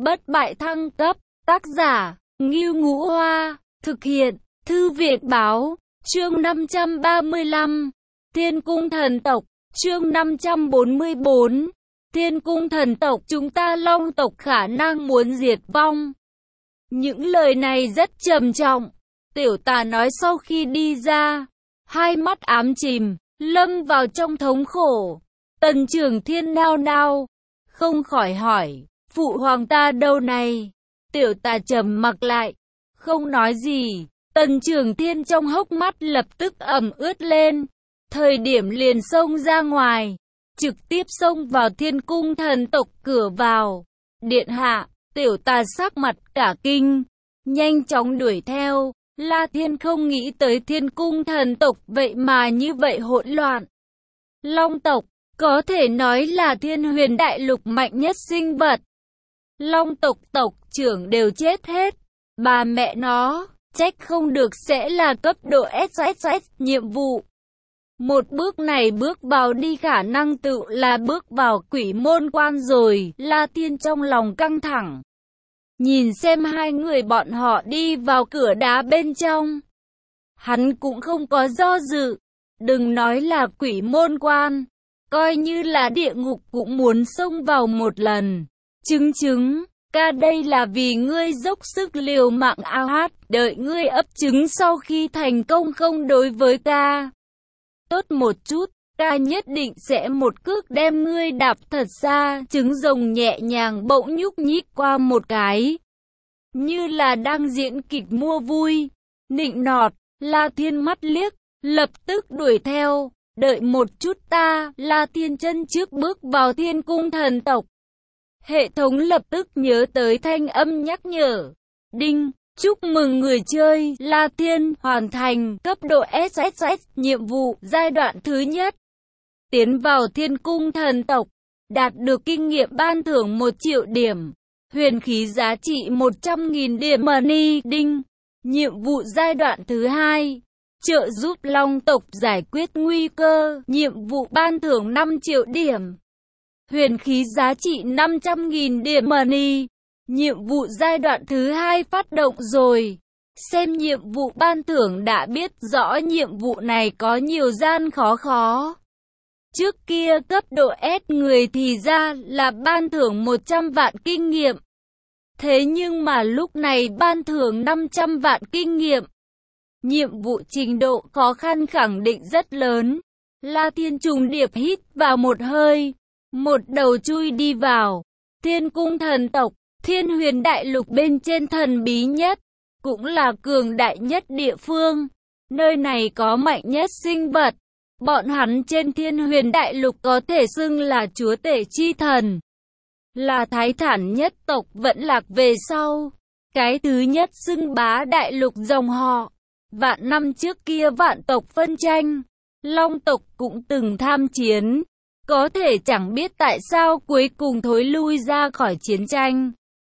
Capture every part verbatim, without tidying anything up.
bất bại thăng cấp, tác giả, Ngưu Ngũ Hoa, thực hiện, Thư viện báo, chương năm trăm ba mươi lăm, Thiên Cung Thần Tộc, chương năm trăm bốn mươi bốn, Thiên Cung Thần Tộc, chúng ta Long tộc khả năng muốn diệt vong. Những lời này rất trầm trọng, Tiểu Tà nói sau khi đi ra, hai mắt ám chìm, lâm vào trong thống khổ. Tần Trường Thiên nao nao, không khỏi hỏi, phụ hoàng ta đâu này? Tiểu Tà trầm mặc lại, không nói gì. Tần Trường Thiên trong hốc mắt lập tức ẩm ướt lên, thời điểm liền xông ra ngoài, trực tiếp xông vào Thiên Cung Thần Tộc cửa vào. Điện hạ, Tiểu Tà sắc mặt cả kinh, nhanh chóng đuổi theo. La Thiên không nghĩ tới Thiên Cung Thần Tộc vậy mà như vậy hỗn loạn. Long tộc, có thể nói là Thiên Huyền Đại Lục mạnh nhất sinh vật. Long tộc tộc trưởng đều chết hết. Bà mẹ nó, trách không được sẽ là cấp độ ét ét ét nhiệm vụ. Một bước này bước vào đi khả năng tự là bước vào quỷ môn quan rồi. La Thiên trong lòng căng thẳng, nhìn xem hai người bọn họ đi vào cửa đá bên trong. Hắn cũng không có do dự, đừng nói là quỷ môn quan, coi như là địa ngục cũng muốn xông vào một lần. Chứng chứng, ca đây là vì ngươi dốc sức liều mạng ao hát, đợi ngươi ấp trứng sau khi thành công không đối với ca. Tốt một chút, ca nhất định sẽ một cước đem ngươi đạp thật xa. Trứng rồng nhẹ nhàng bỗng nhúc nhích qua một cái, như là đang diễn kịch mua vui. Nịnh nọt, La Thiên mắt liếc, lập tức đuổi theo. Đợi một chút ta, La Thiên chân trước bước vào Thiên Cung Thần Tộc. Hệ thống lập tức nhớ tới thanh âm nhắc nhở. Đinh, chúc mừng người chơi La Thiên hoàn thành cấp độ ét ét ét nhiệm vụ giai đoạn thứ nhất. Tiến vào Thiên Cung Thần Tộc, đạt được kinh nghiệm ban thưởng một triệu điểm. Huyền khí giá trị một trăm nghìn điểm money. Đinh, nhiệm vụ giai đoạn thứ hai. Trợ giúp Long tộc giải quyết nguy cơ. Nhiệm vụ ban thưởng năm triệu điểm. Huyền khí giá trị năm trăm nghìn điểm money. Nhiệm vụ giai đoạn thứ hai phát động rồi. Xem nhiệm vụ ban thưởng đã biết rõ nhiệm vụ này có nhiều gian khó khó. Trước kia cấp độ S người thì ra là ban thưởng một trăm vạn kinh nghiệm. Thế nhưng mà lúc này ban thưởng năm trăm vạn kinh nghiệm. Nhiệm vụ trình độ khó khăn khẳng định rất lớn. La Thiên trùng điệp hít vào một hơi, một đầu chui đi vào Thiên Cung Thần Tộc. Thiên Huyền Đại Lục bên trên thần bí nhất, cũng là cường đại nhất địa phương. Nơi này có mạnh nhất sinh vật. Bọn hắn trên Thiên Huyền Đại Lục có thể xưng là chúa tể chi thần, là thái thản nhất tộc vẫn lạc về sau. Cái thứ nhất xưng bá đại lục dòng họ. Vạn năm trước kia vạn tộc phân tranh, Long tộc cũng từng tham chiến. Có thể chẳng biết tại sao cuối cùng thối lui ra khỏi chiến tranh,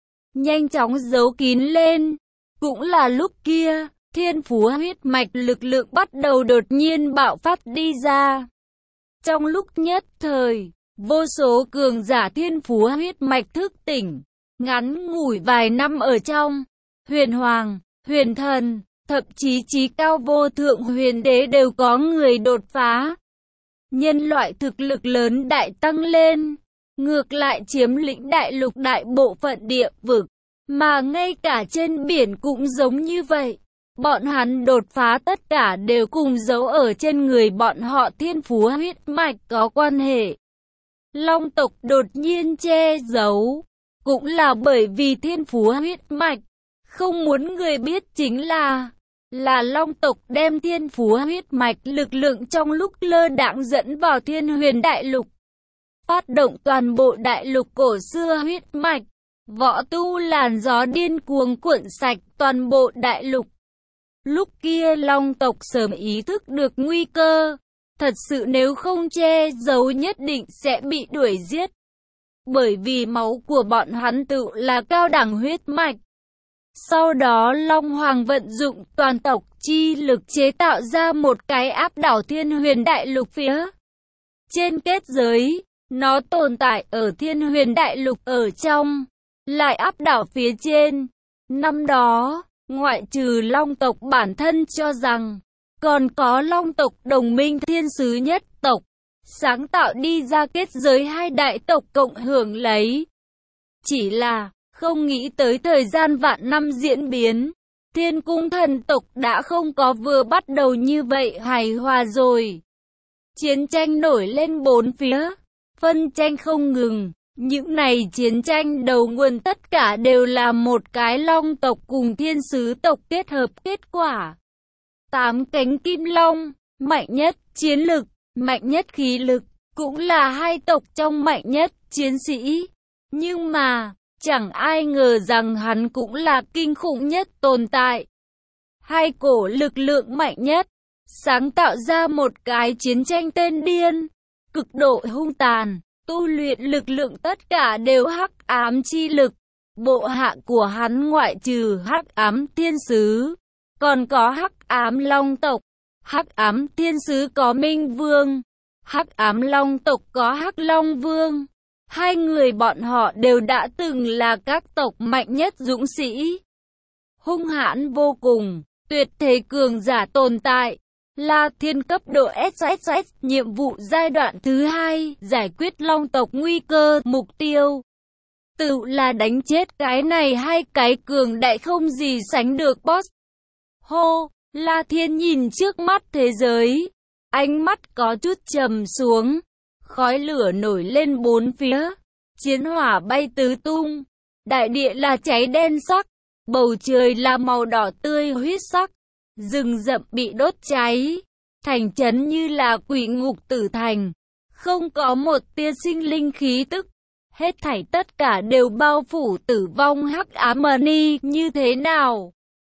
nhanh chóng giấu kín lên. Cũng là lúc kia, thiên phú huyết mạch lực lượng bắt đầu đột nhiên bạo phát đi ra. Trong lúc nhất thời, vô số cường giả thiên phú huyết mạch thức tỉnh, ngắn ngủi vài năm ở trong. Huyền Hoàng, Huyền Thần, thậm chí chí cao vô thượng huyền đế đều có người đột phá. Nhân loại thực lực lớn đại tăng lên, ngược lại chiếm lĩnh đại lục đại bộ phận địa vực, mà ngay cả trên biển cũng giống như vậy. Bọn hắn đột phá tất cả đều cùng giấu ở trên người bọn họ thiên phú huyết mạch có quan hệ. Long tộc đột nhiên che giấu, cũng là bởi vì thiên phú huyết mạch, không muốn người biết chính là là Long tộc đem thiên phú huyết mạch lực lượng trong lúc lơ đãng dẫn vào Thiên Huyền Đại Lục, phát động toàn bộ đại lục cổ xưa huyết mạch, võ tu làn gió điên cuồng cuộn sạch toàn bộ đại lục. Lúc kia Long tộc sớm ý thức được nguy cơ, thật sự nếu không che giấu nhất định sẽ bị đuổi giết, bởi vì máu của bọn hắn tự là cao đẳng huyết mạch. Sau đó Long Hoàng vận dụng toàn tộc chi lực chế tạo ra một cái áp đảo Thiên Huyền Đại Lục phía trên kết giới. Nó tồn tại ở Thiên Huyền Đại Lục ở trong, lại áp đảo phía trên. Năm đó, ngoại trừ Long tộc bản thân cho rằng, còn có Long tộc đồng minh thiên sứ nhất tộc, sáng tạo đi ra kết giới hai đại tộc cộng hưởng lấy. Chỉ là, không nghĩ tới thời gian vạn năm diễn biến, Thiên cung thần tộc đã không có vừa bắt đầu như vậy hài hòa rồi. Chiến tranh nổi lên bốn phía, phân tranh không ngừng. Những này chiến tranh đầu nguồn tất cả đều là một cái Long tộc cùng thiên sứ tộc kết hợp kết quả. Tám cánh kim long, mạnh nhất chiến lực, mạnh nhất khí lực, cũng là hai tộc trong mạnh nhất chiến sĩ. Nhưng mà, chẳng ai ngờ rằng hắn cũng là kinh khủng nhất tồn tại. Hai cổ lực lượng mạnh nhất, sáng tạo ra một cái chiến tranh tên điên, cực độ hung tàn. Tu luyện lực lượng tất cả đều hắc ám chi lực. Bộ hạ của hắn ngoại trừ hắc ám thiên sứ, còn có hắc ám long tộc. Hắc ám thiên sứ có Minh Vương, hắc ám long tộc có Hắc Long Vương. Hai người bọn họ đều đã từng là các tộc mạnh nhất dũng sĩ. Hung hãn vô cùng, tuyệt thế cường giả tồn tại. La Thiên cấp độ ét ét ét, nhiệm vụ giai đoạn thứ hai, giải quyết Long tộc nguy cơ, mục tiêu. Tự là đánh chết cái này hai cái cường đại không gì sánh được boss. Hô, La Thiên nhìn trước mắt thế giới, ánh mắt có chút trầm xuống, khói lửa nổi lên bốn phía, chiến hỏa bay tứ tung, đại địa là cháy đen sắc, bầu trời là màu đỏ tươi huyết sắc. Rừng rậm bị đốt cháy, thành trấn như là quỷ ngục tử thành, không có một tia sinh linh khí tức, hết thảy tất cả đều bao phủ tử vong hắc ám ni. Như thế nào?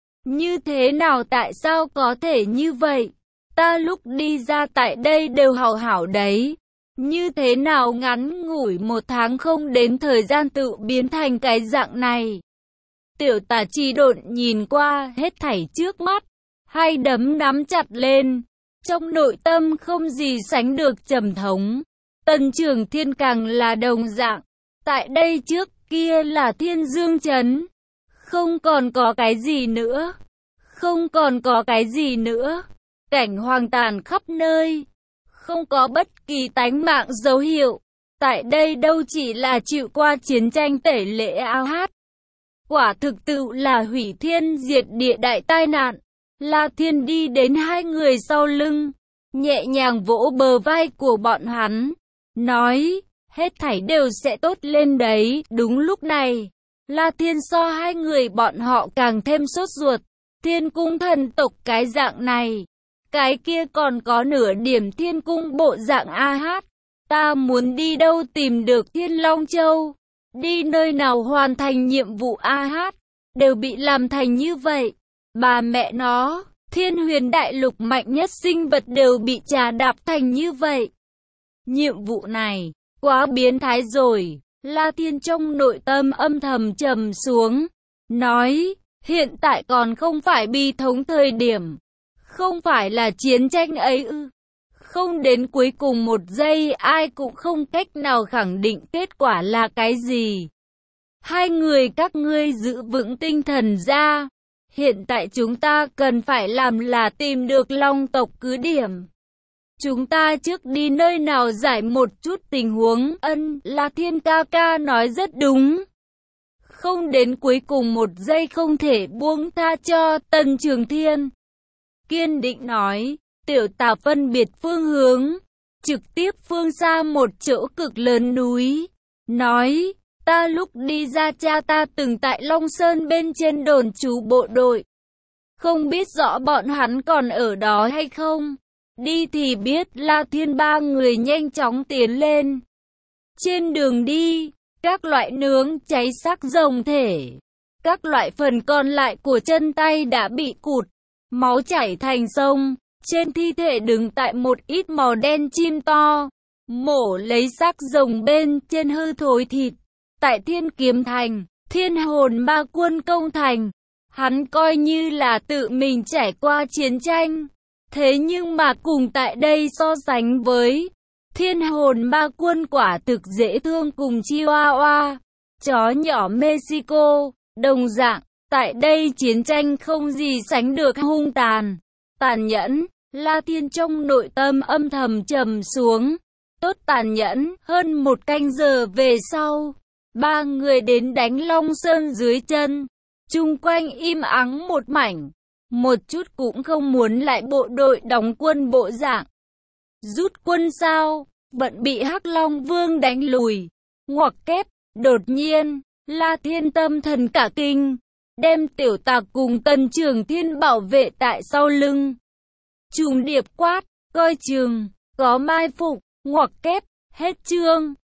Như thế nào tại sao có thể như vậy? Ta lúc đi ra tại đây đều hảo hảo đấy. Như thế nào ngắn ngủi một tháng không đến thời gian tự biến thành cái dạng này? Tiểu Tả Chi độn nhìn qua hết thảy trước mắt, hai đấm nắm chặt lên, trong nội tâm không gì sánh được trầm thống. Tần Trường Thiên càng là đồng dạng, tại đây trước kia là Thiên Dương Trấn, không còn có cái gì nữa, không còn có cái gì nữa, cảnh hoang tàn khắp nơi, không có bất kỳ tánh mạng dấu hiệu, tại đây đâu chỉ là chịu qua chiến tranh tẩy lễ ao hát. Quả thực tự là hủy thiên diệt địa đại tai nạn. La Thiên đi đến hai người sau lưng, nhẹ nhàng vỗ bờ vai của bọn hắn, nói, hết thảy đều sẽ tốt lên đấy. Đúng lúc này, La Thiên so hai người bọn họ càng thêm sốt ruột. Thiên cung thần tộc cái dạng này, cái kia còn có nửa điểm thiên cung bộ dạng a hát. Ta muốn đi đâu tìm được Thiên Long Châu, đi nơi nào hoàn thành nhiệm vụ a hát, đều bị làm thành như vậy. Bà mẹ nó, Thiên Huyền Đại Lục mạnh nhất sinh vật đều bị trà đạp thành như vậy. Nhiệm vụ này, quá biến thái rồi. La Thiên trong nội tâm âm thầm trầm xuống, nói, hiện tại còn không phải bi thống thời điểm, không phải là chiến tranh ấy ư. Không đến cuối cùng một giây ai cũng không cách nào khẳng định kết quả là cái gì. Hai người các ngươi giữ vững tinh thần ra. Hiện tại chúng ta cần phải làm là tìm được Long tộc cứ điểm. Chúng ta trước đi nơi nào giải một chút tình huống. Ân, La Thiên ca ca nói rất đúng. Không đến cuối cùng một giây không thể buông tha cho. Tần Trường Thiên kiên định nói. Tiểu Tả phân biệt phương hướng, trực tiếp phương xa một chỗ cực lớn núi, nói, ta lúc đi ra cha ta từng tại Long Sơn bên trên đồn trú bộ đội. Không biết rõ bọn hắn còn ở đó hay không? Đi thì biết. La Thiên ba người nhanh chóng tiến lên. Trên đường đi, các loại nướng cháy xác rồng thể, các loại phần còn lại của chân tay đã bị cụt, máu chảy thành sông. Trên thi thể đứng tại một ít màu đen chim to, mổ lấy xác rồng bên trên hư thối thịt. Tại Thiên Kiếm Thành, Thiên Hồn Ma Quân công thành, hắn coi như là tự mình trải qua chiến tranh. Thế nhưng mà cùng tại đây so sánh với, Thiên Hồn Ma Quân quả thực dễ thương cùng Chihuahua. chó nhỏ Mexico. Đồng dạng, tại đây chiến tranh không gì sánh được hung tàn, tàn nhẫn. La Thiên trong nội tâm âm thầm trầm xuống. Tốt tàn nhẫn. Hơn một canh giờ về sau, ba người đến đánh Long Sơn dưới chân. Chung quanh im ắng một mảnh, một chút cũng không muốn lại bộ đội đóng quân bộ dạng. Rút quân sao? Vẫn bị Hắc Long Vương đánh lùi. Ngoặc kép, đột nhiên, La Thiên tâm thần cả kinh, đem tiểu tặc cùng Tần Trường Thiên bảo vệ tại sau lưng. Trùng điệp quát, coi chừng, có mai phục. Ngoặc kép, hết chương.